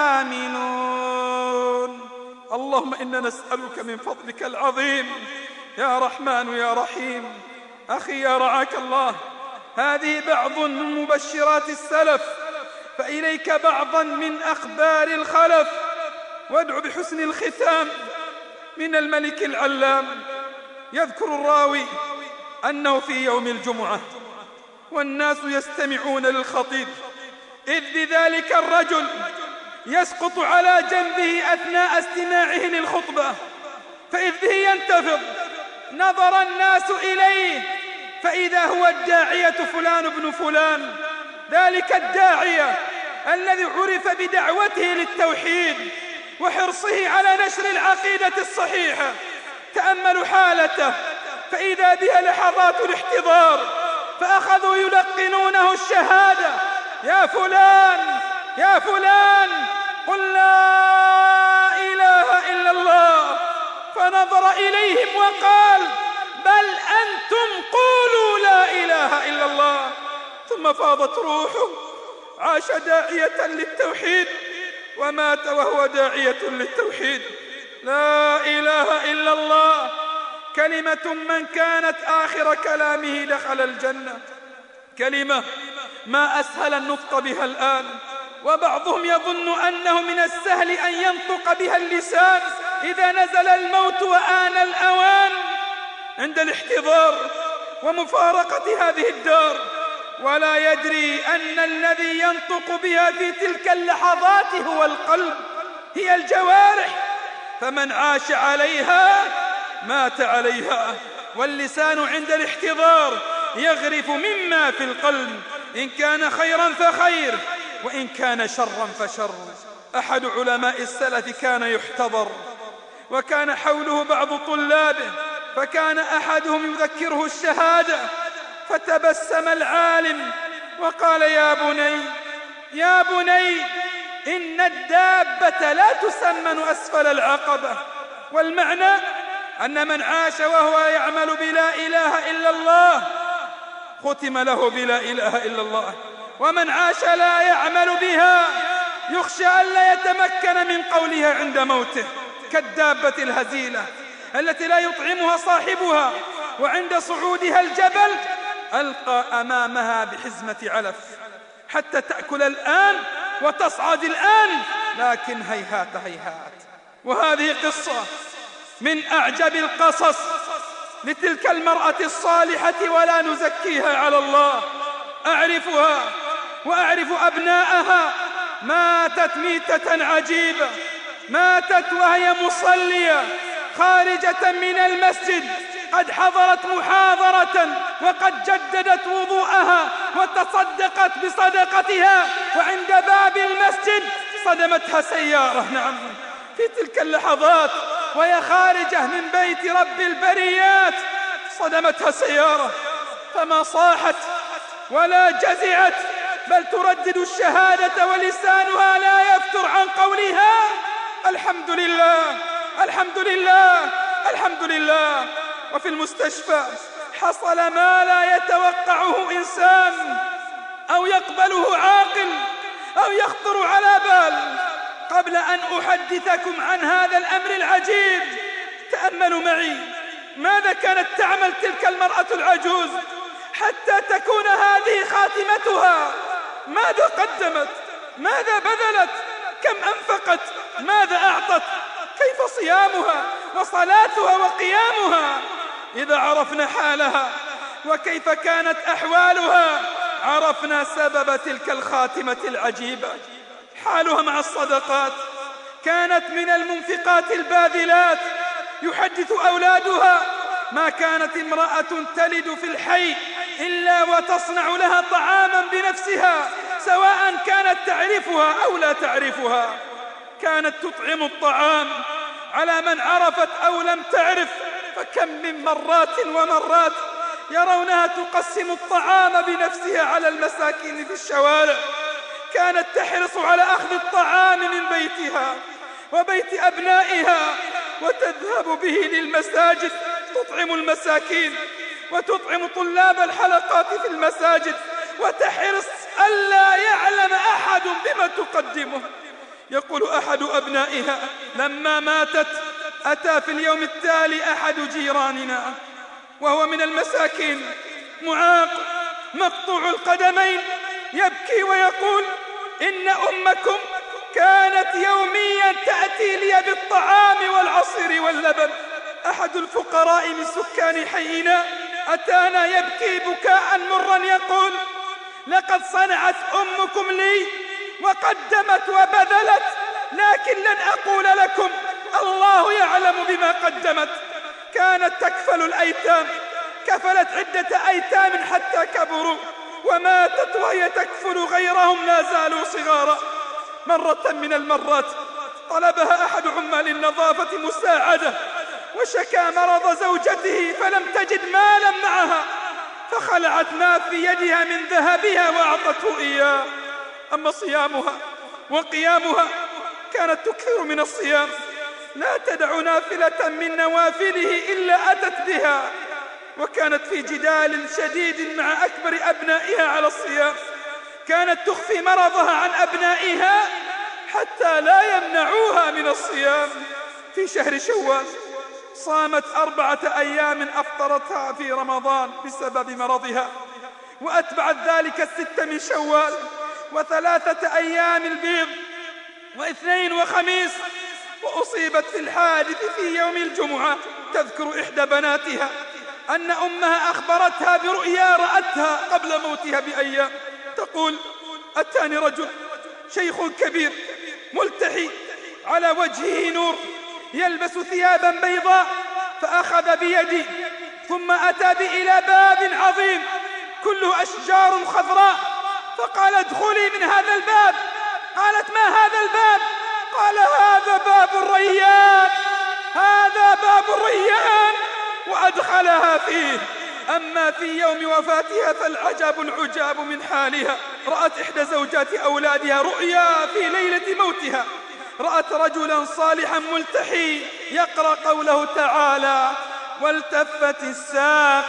F: العاملون. اللهم إنا نسألك من فضلك العظيم يا رحمن يا رحيم. أخي يا رعاك الله، هذه بعض من مبشرات السلف، فإليك بعضا من أخبار الخلف، وادع بحسن الختام. من الملك العلام يذكر الراوي أنه في يوم الجمعة والناس يستمعون للخطيب، إذ بذلك الرجل يسقط على جنبه أثناء استماعه للخطبة،
C: فإذ به ينتفض نظر الناس إليه فإذا هو الداعية فلان بن فلان، ذلك الداعية الذي عرف بدعوته للتوحيد وحرصه على نشر العقيدة الصحيحة. تأملوا حالته فإذا بها لحظات الاحتضار، فأخذوا يلقنونه الشهادة: يا فلان يا فلان قل لا إله إلا الله. فنظر إليهم وقال: بل أنتم قولوا لا إله إلا الله. ثم فاضت روحه، عاش داعية للتوحيد ومات وهو داعية للتوحيد. لا إله إلا الله كلمة من كانت آخر كلامه دخل الجنة، كلمة ما أسهل النطق بها الآن، وبعضهم يظن أنه من السهل أن ينطق بها اللسان إذا نزل الموت وآن الأوان عند الاحتضار ومفارقة هذه الدار، ولا يدري أن الذي ينطق بها في تلك اللحظات هو القلب، هي الجوارح، فمن عاش عليها مات عليها. واللسان عند الاحتضار يغرف مما في القلب، إن كان خيرا فخير وإن كان شرا فشر. أحد علماء السلف كان يحتضر وكان حوله بعض طلابه، فكان أحدهم يذكره الشهادة، فتبسم العالم وقال: يا بني يا بني إن الدابة لا تسمن أسفل العقبة. والمعنى أن من عاش وهو يعمل بلا إله إلا الله ختم له بلا إله إلا الله، ومن عاش لا يعمل بها يخشى أن لا يتمكن من قولها عند موته، كالدابة الهزيلة التي لا يطعمها صاحبها، وعند صعودها الجبل ألقى أمامها بحزمة علف حتى تأكل الآن وتصعد الآن، لكن هيهات هيهات. وهذه قصة من أعجب القصص لتلك المرأة الصالحة، ولا نزكيها على الله. أعرفها وأعرف أبناءها، ماتت ميتة عجيبة، ماتت وهي مصلية خارجة من المسجد، قد حضرت محاضرة وقد جددت وضوءها وتصدقت بصدقتها، وعند باب المسجد صدمتها سيارة. نعم، في تلك اللحظات وهي خارجة من بيت رب البريات صدمتها سيارة، فما صاحت ولا جزعت، بل تردد الشهادة ولسانها لا يفتر عن قولها: الحمد لله الحمد لله الحمد لله. وفي المستشفى حصل ما لا يتوقعه إنسان أو يقبله عاقل أو يخطر على بال. قبل أن أحدثكم عن هذا الأمر العجيب، تأملوا معي ماذا كانت تعمل تلك المرأة العجوز حتى تكون هذه خاتمتها. ماذا قدمت؟ ماذا بذلت؟ كم أنفقت؟ ماذا أعطت؟ كيف صيامها وصلاتها وقيامها؟ إذا عرفنا حالها وكيف كانت أحوالها عرفنا سبب تلك الخاتمة العجيبة. حالها مع الصدقات، كانت من المنفقات الباذلات. يحدث أولادها: ما كانت امرأة تلد في الحي إلا وتصنع لها طعاما بنفسها، سواء كانت تعرفها أو لا تعرفها. كانت تطعم الطعام على من عرفت أو لم تعرف، فكم من مرات ومرات يرونها تقسم الطعام بنفسها على المساكين في الشوارع. كانت تحرص على أخذ الطعام من بيتها وبيت أبنائها وتذهب به للمساجد، تطعم المساكين وتطعم طلاب الحلقات في المساجد، وتحرص ألا يعلم أحد بما تقدمه. يقول أحد أبنائها: لما ماتت أتى في اليوم التالي أحد جيراننا وهو من المساكين، معاق مقطوع القدمين، يبكي ويقول: إن أمكم كانت يوميا تأتي لي بالطعام والعصير واللبن. أحد الفقراء من سكان حينا أتانا يبكي بكاء مرا يقول: لقد صنعت أمكم لي وقدمت وبذلت، لكن لن أقول لكم
F: الله يعلم بما قدمت. كانت تكفل الأيتام، كفلت عدة أيتام حتى كبروا، وماتت وهي تكفل غيرهم لا زالوا صغارا. مرة من المرات طلبها أحد عمال النظافة مساعدة، وشكى مرض زوجته فلم تجد مالا معها، فخلعت ما في يدها من ذهبها وأعطته إياه. أما صيامها وقيامها كانت تكثر من الصيام، لا تدع نافلة من نوافله إلا أتت بها، وكانت في جدال شديد مع أكبر أبنائها على الصيام. كانت تخفي مرضها عن أبنائها حتى لا يمنعوها من الصيام. في شهر شوال صامت أربعة أيام أفطرتها في رمضان بسبب مرضها، وأتبعت ذلك الست من شوال، وثلاثة أيام البيض، واثنين وخميس. وأصيبت في الحادث في يوم الجمعة. تذكر إحدى بناتها أن أمها أخبرتها برؤيا رأتها قبل موتها بأيام، تقول: أتاني رجل شيخ كبير ملتحي على وجهه نور، يلبس ثيابا بيضاء، فأخذ بيدي ثم أتى بي إلى باب عظيم كله أشجار خضراء، فقال: ادخلي من هذا الباب. قالت: ما هذا الباب؟ قال: هذا باب الريان، هذا باب الريان، وأدخلها فيه. أما في يوم وفاتها فالعجب العجاب من حالها. رأت إحدى زوجات أولادها رؤيا في ليلة موتها، رأت رجلا صالحا ملتحي يقرأ قوله تعالى: والتفت الساق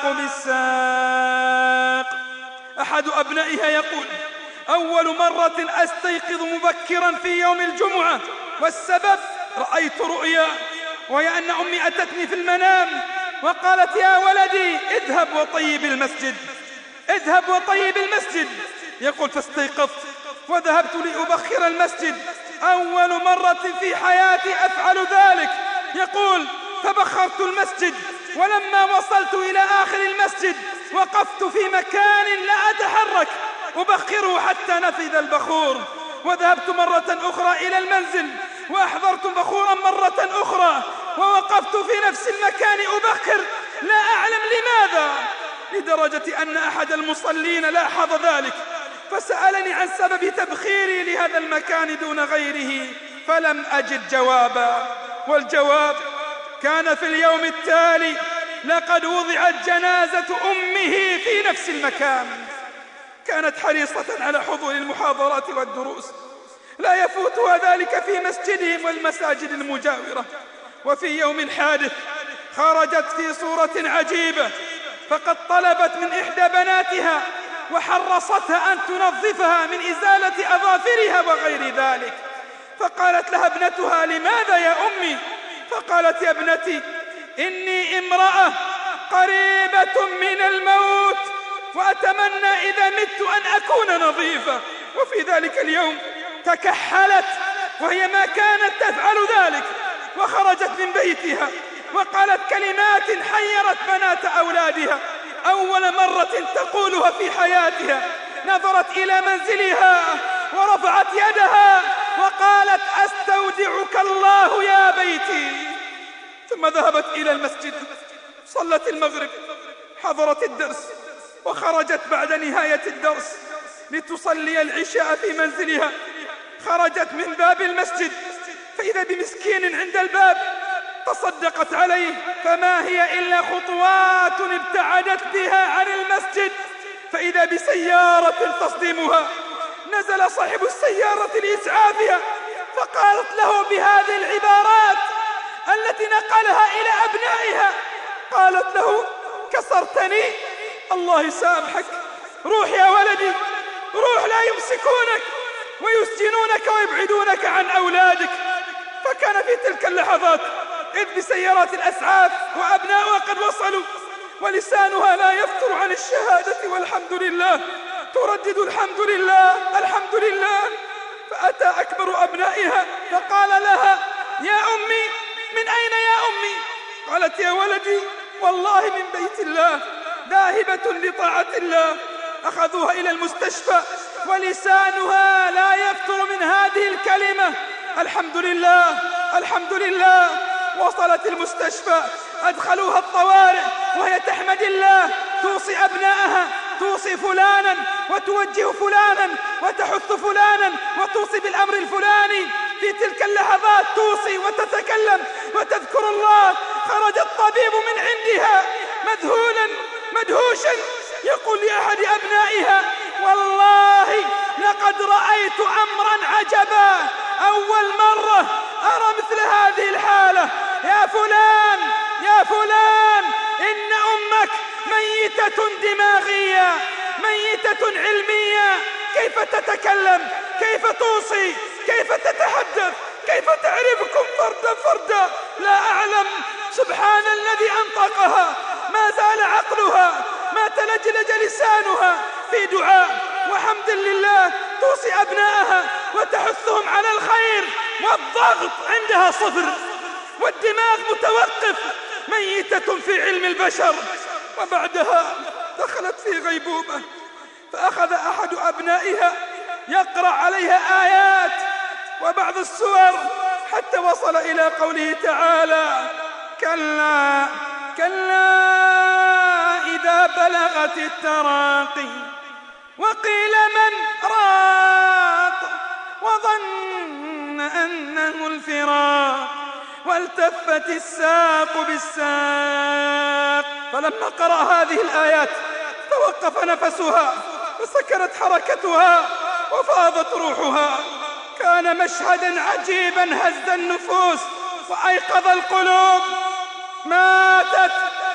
F: بالساق. أحد أبنائها يقول: أول مرة أستيقظ مبكرا في يوم الجمعة، والسبب رأيت رؤيا، وهي أن أمي أتتني في المنام وقالت: يا ولدي اذهب وطيب المسجد، اذهب وطيب المسجد. يقول: فاستيقظت وذهبت لأبخر المسجد، أول مرة في حياتي أفعل ذلك. يقول: فبخرت المسجد، ولما وصلت إلى آخر المسجد وقفت في مكان لا أتحرك أبخره حتى نفذ البخور، وذهبت مرة أخرى إلى المنزل وأحضرت بخورا مرة أخرى، ووقفت في نفس المكان أبخر لا أعلم لماذا، لدرجة أن أحد المصلين لاحظ ذلك فسألني عن سبب تبخيري لهذا المكان دون غيره، فلم أجد جوابا. والجواب كان في اليوم التالي لقد وضعت جنازة أمه في نفس المكان. كانت حريصة على حضور المحاضرات والدروس، لا يفوتها ذلك في مسجدهم والمساجد المجاورة. وفي يوم الحادث خرجت في صورة عجيبة، فقد طلبت من إحدى بناتها وحرصتها أن تنظفها من إزالة أظافرها وغير ذلك، فقالت لها ابنتها: لماذا يا أمي؟ فقالت: يا ابنتي، إني امرأة قريبة من الموت، وأتمنى إذا مت أن أكون نظيفة. وفي ذلك اليوم تكحلت وهي ما كانت تفعل ذلك، وخرجت من بيتها وقالت كلمات حيرت بنات أولادها أول مرة تقولها في حياتها. نظرت إلى منزلها ورفعت يدها وقالت: أستودعك الله يا بيتي. ثم ذهبت إلى المسجد، صلت المغرب، حضرت الدرس، وخرجت بعد نهاية الدرس لتصلي العشاء في منزلها. خرجت من باب المسجد فإذا بمسكين عند الباب، تصدقت عليه، فما هي إلا خطوات ابتعدت بها عن المسجد فإذا بسيارة تصدمها. نزل صاحب السيارة لإسعافها، فقالت له بهذه العبارات التي نقلها إلى أبنائها، قالت له: كسرتني، الله يسامحك، روح يا ولدي، روح، لا يمسكونك ويسجنونك ويبعدونك عن أولادك. فكان في تلك اللحظات إذ بسيارات الأسعاف وأبناؤها قد وصلوا، ولسانها لا يفتر عن الشهادة والحمد لله، تردد الحمد لله الحمد لله. فأتى أكبر أبنائها فقال لها: يا أمي، من أين يا أمي؟ قالت: يا ولدي، والله من بيت الله، ذاهبة لطاعة الله. أخذوها إلى المستشفى ولسانها لا يفتر من هذه الكلمة:
C: الحمد لله الحمد لله. وصلت المستشفى، أدخلوها الطوارئ وهي تحمد الله، توصي أبنائها، توصي فلانا وتوجه فلانا وتحث فلانا وتوصي بالأمر الفلاني. في تلك اللحظات توصي وتتكلم وتذكر الله. خرج الطبيب من عندها مذهولا مدهوشا يقول لأحد أبنائها: والله لقد رأيت أمرا عجبا، أول مرة أرى مثل هذه الحالة. يا فلان يا فلان، إن أمك ميتة دماغية، ميتة علمية. كيف تتكلم؟ كيف توصي؟ كيف تتحدث؟ كيف تعرفكم فردا فردا؟ لا أعلم. سبحان الذي أنطقها، ما زال عقلها، ما تلجلج لسانها في دعاء وحمد لله. توصي أبنائها وتحثهم على الخير، والضغط عندها صفر والدماغ متوقف، ميتة في علم البشر. وبعدها دخلت في غيبوبة، فأخذ أحد أبنائها يقرأ عليها آيات وبعض السور حتى وصل إلى قوله تعالى: كلا كلا إذا بلغت التراقي وقيل من راق وظن أنه الفراق والتفت الساق بالساق. فلما قرأ هذه الآيات توقف نفسها وسكنت حركتها وفاضت روحها. كان مشهدا عجيبا هز النفوس وأيقظ القلوب. ماتت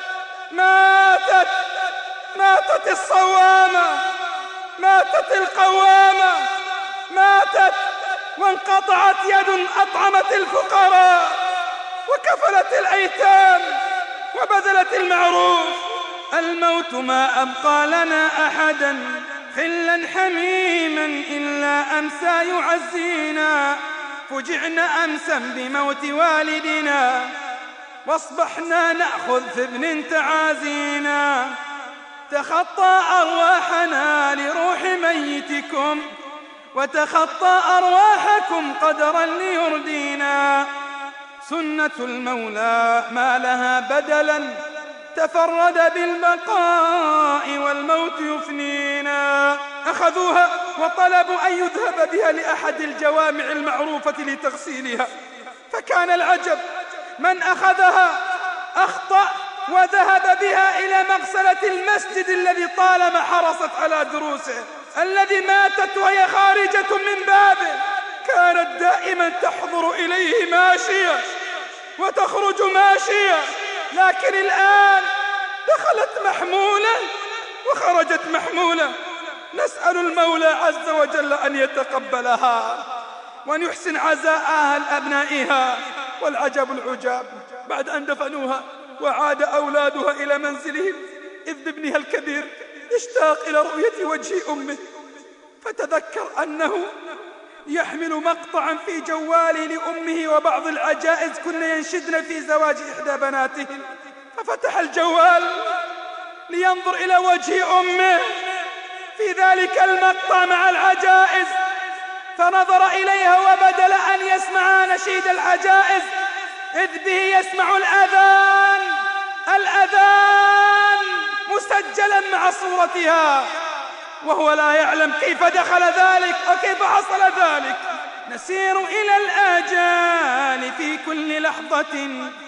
C: ماتت ماتت الصوامة، ماتت القوامة، ماتت وانقطعت يد أطعمت الفقراء وكفلت الأيتام وبذلت المعروف. الموت ما أبقى لنا أحدا خلا حميما إلا أمسى يعزينا. فجعنا أمسا بموت والدنا واصبحنا نأخذ في ابن تعازينا. تخطى أرواحنا لروح ميتكم وتخطى أرواحكم قدرا ليردينا. سنة المولى ما لها بدلا تفرد بالبقاء والموت يفنينا. أخذوها وطلبوا أن يذهب بها لأحد الجوامع المعروفة لتغسيلها، فكان العجب من أخذها أخطأ وذهب بها إلى مغسلة المسجد الذي طالما حرصت على دروسه، الذي ماتت وهي خارجة من بابه. كانت دائما تحضر إليه ماشية وتخرج ماشية، لكن الآن دخلت محمولة وخرجت محمولة. نسأل المولى عز وجل أن يتقبلها وأن يحسن عزاء أهل أبنائها. والعجب العجاب، بعد أن دفنوها وعاد أولادها إلى منزلهم، إذ بابنها الكبير يشتاق إلى رؤية وجه أمه، فتذكر أنه يحمل مقطعا في جواله لأمه وبعض العجائز كن ينشدن في زواج إحدى بناتهم، ففتح الجوال لينظر إلى وجه أمه في ذلك المقطع مع العجائز، فنظر إليها وبدل أن يسمع نشيد العجائز إذ به يسمع الأذان الأذان مسجلا مع صورتها، وهو لا يعلم كيف دخل ذلك وكيف حصل ذلك. نسير إلى الآجال في كل لحظة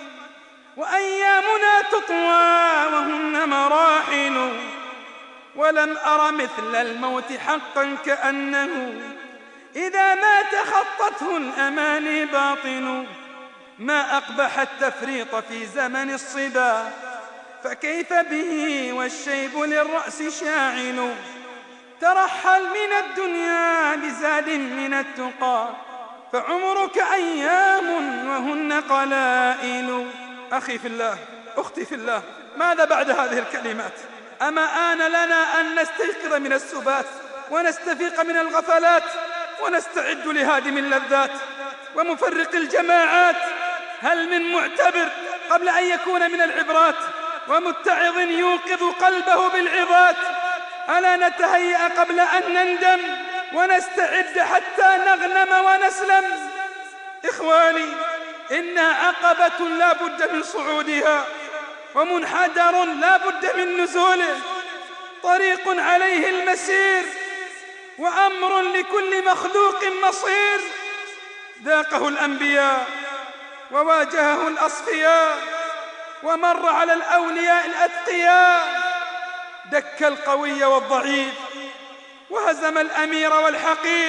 C: وأيامنا تطوى وهن مراحل، ولم أر مثل الموت حقا كأنه إذا مات خطته الأماني باطن. ما أقبح التفريط في زمن الصبا، فكيف به والشيب للرأس شاعل. ترحل من الدنيا بزاد من التقى، فعمرك أيام وهن قلائل. أخي في الله، أختي في الله، ماذا بعد هذه الكلمات؟ أما آن لنا أن نستيقظ من السبات ونستفيق من الغفلات ونستعد لهادم اللذات ومفرق الجماعات؟ هل من معتبر قبل أن يكون من العبرات، ومتعظ يوقظ قلبه بالعظات؟ ألا نتهيأ قبل أن نندم ونستعد حتى نغنم ونسلم؟
F: إخواني، إنها عقبة لا بد من صعودها، ومنحدر لا بد من نزوله، طريق عليه المسير، وأمر لكل مخلوق مصير. ذاقه الأنبياء وواجهه الأصفياء، ومر على الأولياء الأتقياء، دك القوي والضعيف، وهزم الأمير والحقير،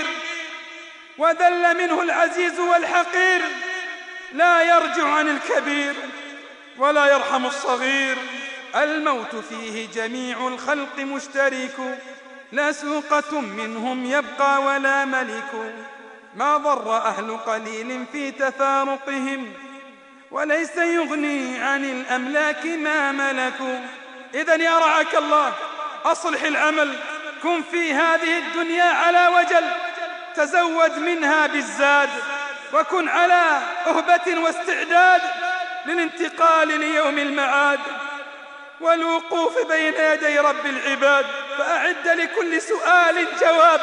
F: وذل منه العزيز والحقير. لا يرجع عن الكبير ولا يرحم الصغير. الموت فيه جميع الخلق مشترك، لا سوقة منهم يبقى ولا ملك. ما ضر أهل قليل في تفارقهم، وليس يغني عن الأملاك ما ملكوا. إذن يا رعاك الله، أصلح العمل، كن في هذه الدنيا على وجل، تزود منها بالزاد، وكن على أهبة واستعداد للانتقال ليوم المعاد والوقوف بين يدي رب العباد. فأعد لكل سؤال جواب،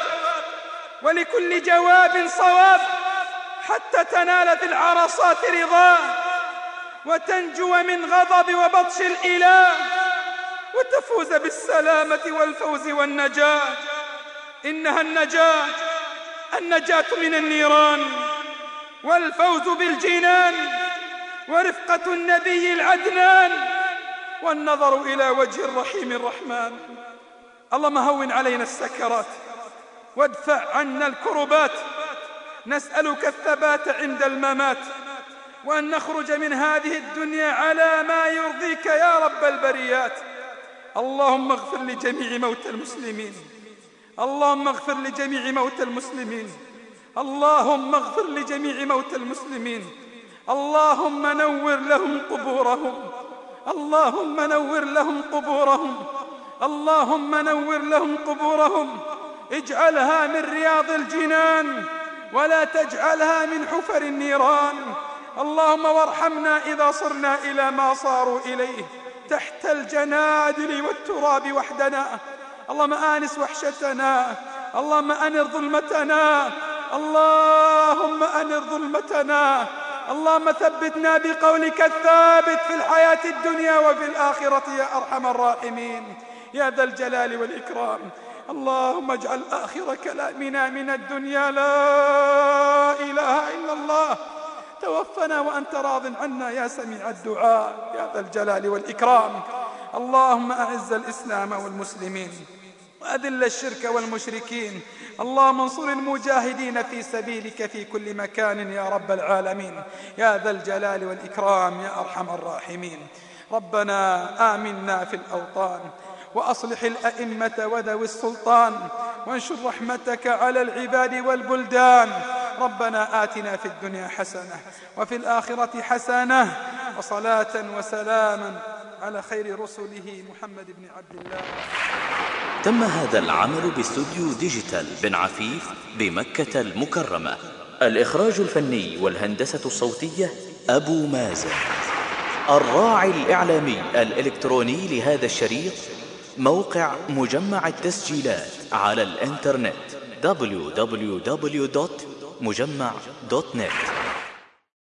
F: ولكل جواب صواب، حتى تنال في العرصات رضاه، وتنجو من غضب وبطش الإله، وتفوز بالسلامة والفوز والنجاة. إنها النجاة، النجاة من النيران، والفوز بالجنان، ورفقة النبي العدنان، والنظر إلى وجه الرحيم الرحمن. اللهم هون علينا السكرات، وادفع عنا الكربات. نسألك الثبات عند الممات، وأن نخرج من هذه الدنيا على ما يرضيك يا رب البريات. اللهم اغفر لجميع موتى المسلمين، اللهم اغفر لجميع موتى المسلمين، اللهم اغفر لجميع موتى المسلمين. اللهم نور لهم قبورهم، اللهم نور لهم قبورهم، اللهم نور لهم قبورهم. اجعلها من رياض الجنان، ولا تجعلها من حفر النيران. اللهم وارحمنا إذا صرنا إلى ما صاروا إليه، تحت الجنادل والتراب وحدنا. اللهم آنس وحشتنا، اللهم أنر ظلمتنا، اللهم أنر ظلمتنا. اللهم ثبتنا بقولك الثابت في الحياة الدنيا وفي الآخرة يا أرحم الراحمين يا ذا الجلال والإكرام. اللهم اجعل آخر كلامنا من الدنيا لا إله إلا الله. توفنا وأنت راض عنا يا سميع الدعاء يا ذا الجلال والإكرام. اللهم أعز الإسلام والمسلمين، وأذل الشرك والمشركين. اللهم انصر المجاهدين في سبيلك في كل مكان يا رب العالمين يا ذا الجلال والإكرام يا أرحم الراحمين. ربنا آمنا في الأوطان، وأصلح الأئمة وذوي السلطان، وانشر رحمتك على العباد والبلدان. ربنا آتنا في الدنيا حسنة وفي الآخرة حسنة، وصلاة وسلاما على خير رسله محمد بن عبد الله.
D: تم هذا العمل باستوديو ديجيتال بن عفيف بمكة المكرمة. الإخراج الفني والهندسة الصوتية أبو مازن. الراعي الإعلامي الإلكتروني لهذا الشريط موقع مجمع التسجيلات على الإنترنت دبليو دبليو دبليو دوت مجمع دوت نت.